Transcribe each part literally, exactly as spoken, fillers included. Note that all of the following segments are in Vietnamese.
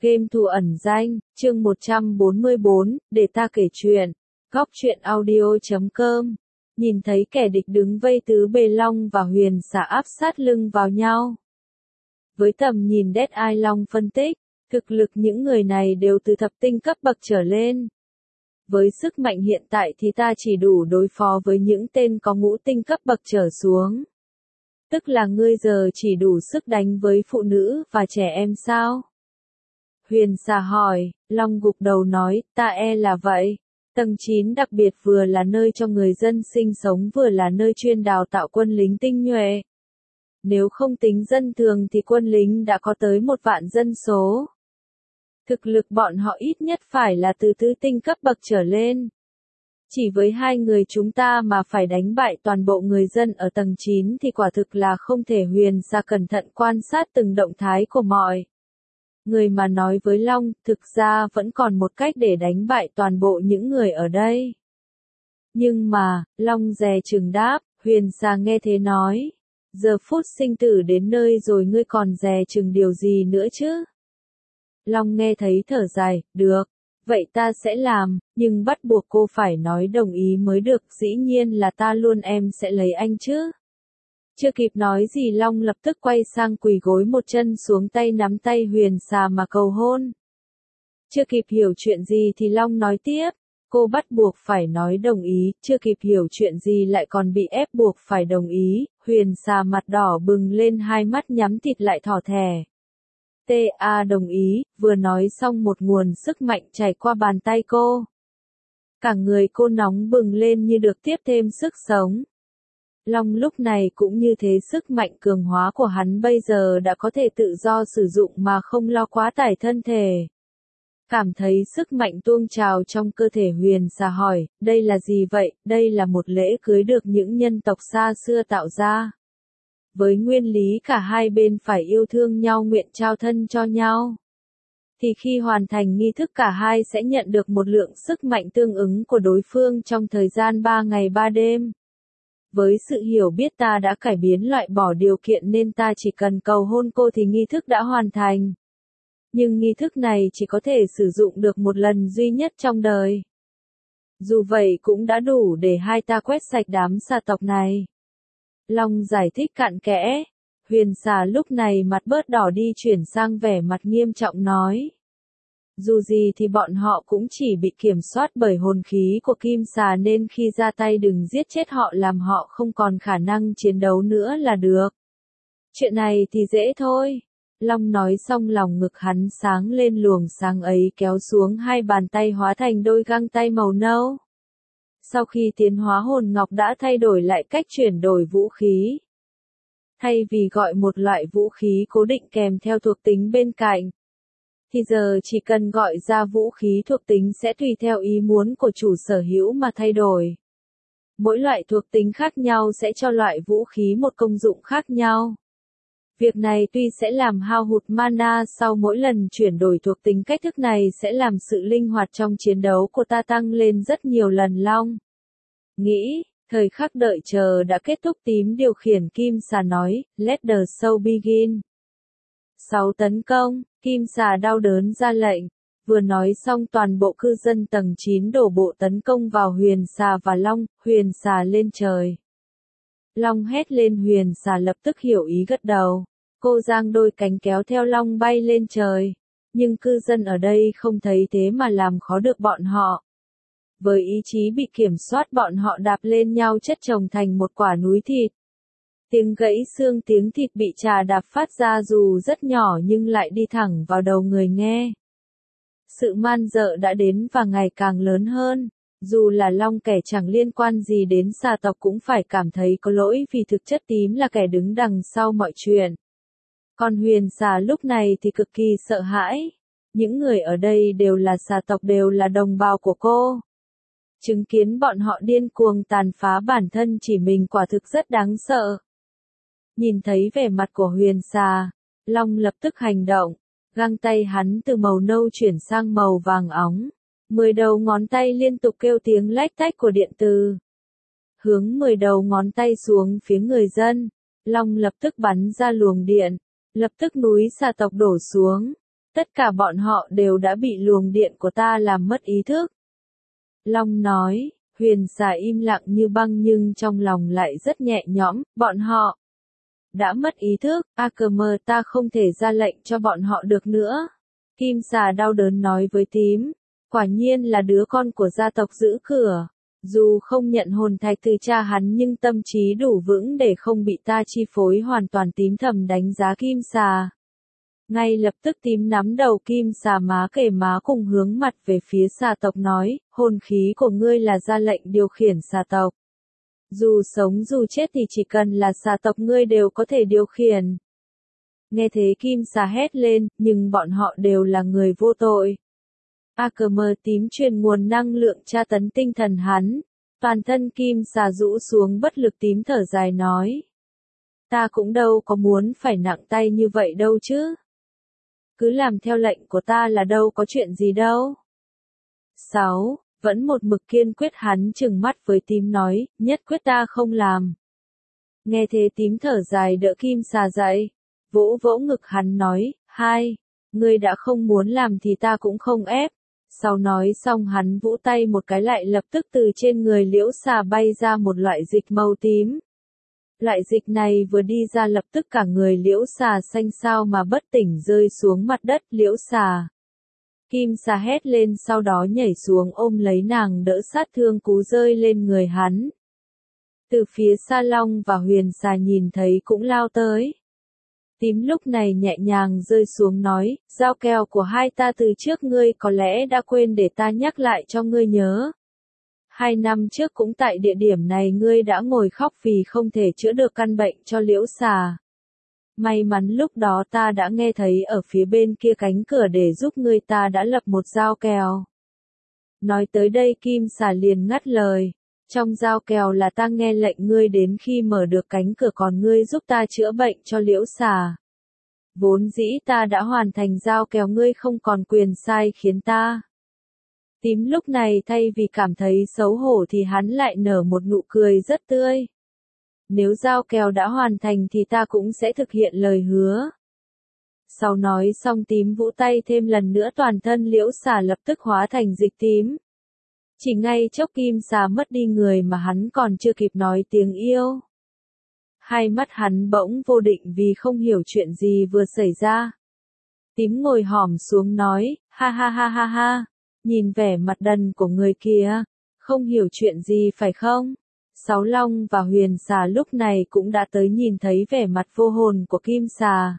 Game thủ ẩn danh, chương một trăm bốn mươi bốn, để ta kể chuyện. Góc truyện audio chấm com. Nhìn thấy kẻ địch đứng vây tứ bề Long và Huyền Xà áp sát lưng vào nhau. Với tầm nhìn Dead Eye Long phân tích, thực lực những người này đều từ thập tinh cấp bậc trở lên. Với sức mạnh hiện tại thì ta chỉ đủ đối phó với những tên có ngũ tinh cấp bậc trở xuống. Tức là ngươi giờ chỉ đủ sức đánh với phụ nữ và trẻ em sao? Huyền Xà hỏi, Long gục đầu nói, ta e là vậy. Tầng chín đặc biệt vừa là nơi cho người dân sinh sống vừa là nơi chuyên đào tạo quân lính tinh nhuệ. Nếu không tính dân thường thì quân lính đã có tới một vạn dân số. Thực lực bọn họ ít nhất phải là từ tứ tinh cấp bậc trở lên. Chỉ với hai người chúng ta mà phải đánh bại toàn bộ người dân ở tầng chín thì quả thực là không thể. Huyền Xà cẩn thận quan sát từng động thái của mọi người mà nói với Long, thực ra vẫn còn một cách để đánh bại toàn bộ những người ở đây. Nhưng mà, Long dè chừng đáp, Huyền Xà nghe thế nói, giờ phút sinh tử đến nơi rồi ngươi còn dè chừng điều gì nữa chứ? Long nghe thấy thở dài, được, vậy ta sẽ làm, nhưng bắt buộc cô phải nói đồng ý mới được, dĩ nhiên là ta luôn em sẽ lấy anh chứ. Chưa kịp nói gì Long lập tức quay sang quỳ gối một chân xuống tay nắm tay Huyền Xà mà cầu hôn. Chưa kịp hiểu chuyện gì thì Long nói tiếp, cô bắt buộc phải nói đồng ý, chưa kịp hiểu chuyện gì lại còn bị ép buộc phải đồng ý, Huyền Xà mặt đỏ bừng lên hai mắt nhắm thịt lại thỏ thẻ. Ta đồng ý, vừa nói xong một nguồn sức mạnh chảy qua bàn tay cô. Cả người cô nóng bừng lên như được tiếp thêm sức sống. Long lúc này cũng như thế, sức mạnh cường hóa của hắn bây giờ đã có thể tự do sử dụng mà không lo quá tải thân thể. Cảm thấy sức mạnh tuôn trào trong cơ thể, Huyền Xà hỏi, đây là gì vậy? Đây là một lễ cưới được những nhân tộc xa xưa tạo ra. Với nguyên lý cả hai bên phải yêu thương nhau, nguyện trao thân cho nhau. Thì khi hoàn thành nghi thức cả hai sẽ nhận được một lượng sức mạnh tương ứng của đối phương trong thời gian ba ngày ba đêm. Với sự hiểu biết ta đã cải biến loại bỏ điều kiện nên ta chỉ cần cầu hôn cô thì nghi thức đã hoàn thành. Nhưng nghi thức này chỉ có thể sử dụng được một lần duy nhất trong đời. Dù vậy cũng đã đủ để hai ta quét sạch đám xà tộc này. Long giải thích cặn kẽ. Huyền Xà lúc này mặt bớt đỏ đi chuyển sang vẻ mặt nghiêm trọng nói. Dù gì thì bọn họ cũng chỉ bị kiểm soát bởi hồn khí của Kim Xà nên khi ra tay đừng giết chết họ làm họ không còn khả năng chiến đấu nữa là được. Chuyện này thì dễ thôi. Long nói xong lòng ngực hắn sáng lên, luồng sáng ấy kéo xuống hai bàn tay hóa thành đôi găng tay màu nâu. Sau khi tiến hóa hồn ngọc đã thay đổi lại cách chuyển đổi vũ khí. Thay vì gọi một loại vũ khí cố định kèm theo thuộc tính bên cạnh, thì giờ chỉ cần gọi ra vũ khí thuộc tính sẽ tùy theo ý muốn của chủ sở hữu mà thay đổi. Mỗi loại thuộc tính khác nhau sẽ cho loại vũ khí một công dụng khác nhau. Việc này tuy sẽ làm hao hụt mana sau mỗi lần chuyển đổi thuộc tính, cách thức này sẽ làm sự linh hoạt trong chiến đấu của ta tăng lên rất nhiều lần. Long nghĩ, thời khắc đợi chờ đã kết thúc. Tím điều khiển Kim Xà nói, let the show begin. sáu tấn công, Kim Xà đau đớn ra lệnh. Vừa nói xong toàn bộ cư dân tầng chín đổ bộ tấn công vào Huyền Xà và Long, Huyền Xà lên trời. Long hét lên, Huyền Xà lập tức hiểu ý gật đầu. Cô giang đôi cánh kéo theo Long bay lên trời. Nhưng cư dân ở đây không thấy thế mà làm khó được bọn họ. Với ý chí bị kiểm soát bọn họ đạp lên nhau chất chồng thành một quả núi thịt. Tiếng gãy xương, tiếng thịt bị chà đạp phát ra dù rất nhỏ nhưng lại đi thẳng vào đầu người nghe. Sự man dợ đã đến và ngày càng lớn hơn. Dù là Long, kẻ chẳng liên quan gì đến xà tộc, cũng phải cảm thấy có lỗi vì thực chất Tím là kẻ đứng đằng sau mọi chuyện. Còn Huyền Xà lúc này thì cực kỳ sợ hãi. Những người ở đây đều là xà tộc, đều là đồng bào của cô. Chứng kiến bọn họ điên cuồng tàn phá bản thân chỉ mình quả thực rất đáng sợ. Nhìn thấy vẻ mặt của Huyền Xà, Long lập tức hành động. Găng tay hắn từ màu nâu chuyển sang màu vàng óng. Mười đầu ngón tay liên tục kêu tiếng lách tách của điện từ. Hướng mười đầu ngón tay xuống phía người dân. Long lập tức bắn ra luồng điện. Lập tức núi xà tộc đổ xuống. Tất cả bọn họ đều đã bị luồng điện của ta làm mất ý thức. Long nói, Huyền xà im lặng như băng nhưng trong lòng lại rất nhẹ nhõm, bọn họ đã mất ý thức, Ackermer ta không thể ra lệnh cho bọn họ được nữa. Kim xà đau đớn nói với tím, quả nhiên là đứa con của gia tộc giữ cửa. Dù không nhận hồn thạch từ cha hắn nhưng tâm trí đủ vững để không bị ta chi phối hoàn toàn. Tím thầm đánh giá kim xà. Ngay lập tức tím nắm đầu kim xà má kề má cùng hướng mặt về phía xà tộc nói, hồn khí của ngươi là ra lệnh điều khiển xà tộc. Dù sống dù chết thì chỉ cần là xà tộc ngươi đều có thể điều khiển. Nghe thế kim xà hét lên, nhưng bọn họ đều là người vô tội. Ackermer tím truyền nguồn năng lượng tra tấn tinh thần hắn. Toàn thân kim xà rũ xuống bất lực tím thở dài nói. Ta cũng đâu có muốn phải nặng tay như vậy đâu chứ. Cứ làm theo lệnh của ta là đâu có chuyện gì đâu. sáu. Vẫn một mực kiên quyết hắn trừng mắt với tím nói, nhất quyết ta không làm. Nghe thế tím thở dài đỡ kim xà dậy. Vỗ vỗ ngực hắn nói, hai. Ngươi đã không muốn làm thì ta cũng không ép. Sau nói xong hắn vỗ tay một cái lại lập tức từ trên người liễu xà bay ra một loại dịch màu tím. Loại dịch này vừa đi ra lập tức cả người liễu xà xanh xao mà bất tỉnh rơi xuống mặt đất. Liễu xà. Kim xà hét lên sau đó nhảy xuống ôm lấy nàng đỡ sát thương cú rơi lên người hắn. Từ phía xa Long và Huyền xà nhìn thấy cũng lao tới. Tím lúc này nhẹ nhàng rơi xuống nói, dao kèo của hai ta từ trước ngươi có lẽ đã quên để ta nhắc lại cho ngươi nhớ. Hai năm trước cũng tại địa điểm này ngươi đã ngồi khóc vì không thể chữa được căn bệnh cho liễu xà. May mắn lúc đó ta đã nghe thấy ở phía bên kia cánh cửa để giúp ngươi ta đã lập một dao kèo. Nói tới đây kim xà liền ngắt lời. Trong dao kèo là ta nghe lệnh ngươi đến khi mở được cánh cửa còn ngươi giúp ta chữa bệnh cho liễu xà. Vốn dĩ ta đã hoàn thành dao kèo ngươi không còn quyền sai khiến ta. Tím lúc này thay vì cảm thấy xấu hổ thì hắn lại nở một nụ cười rất tươi. Nếu dao kèo đã hoàn thành thì ta cũng sẽ thực hiện lời hứa. Sau nói xong tím vỗ tay thêm lần nữa toàn thân liễu xà lập tức hóa thành dịch tím. Chỉ ngay chốc kim xà mất đi người mà hắn còn chưa kịp nói tiếng yêu. Hai mắt hắn bỗng vô định vì không hiểu chuyện gì vừa xảy ra. Tím ngồi hòm xuống nói, ha ha ha ha ha, nhìn vẻ mặt đần của người kia, không hiểu chuyện gì phải không? Sáu Long và Huyền xà lúc này cũng đã tới nhìn thấy vẻ mặt vô hồn của kim xà.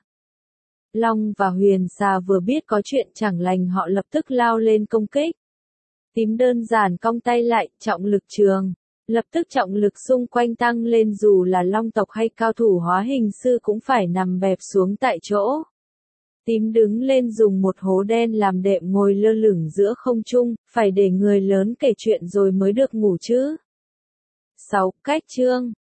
Long và Huyền xà vừa biết có chuyện chẳng lành họ lập tức lao lên công kích. Tím đơn giản cong tay lại, trọng lực trường. Lập tức trọng lực xung quanh tăng lên dù là long tộc hay cao thủ hóa hình sư cũng phải nằm bẹp xuống tại chỗ. Tím đứng lên dùng một hố đen làm đệm ngồi lơ lửng giữa không trung, phải để người lớn kể chuyện rồi mới được ngủ chứ. sáu. Cách chương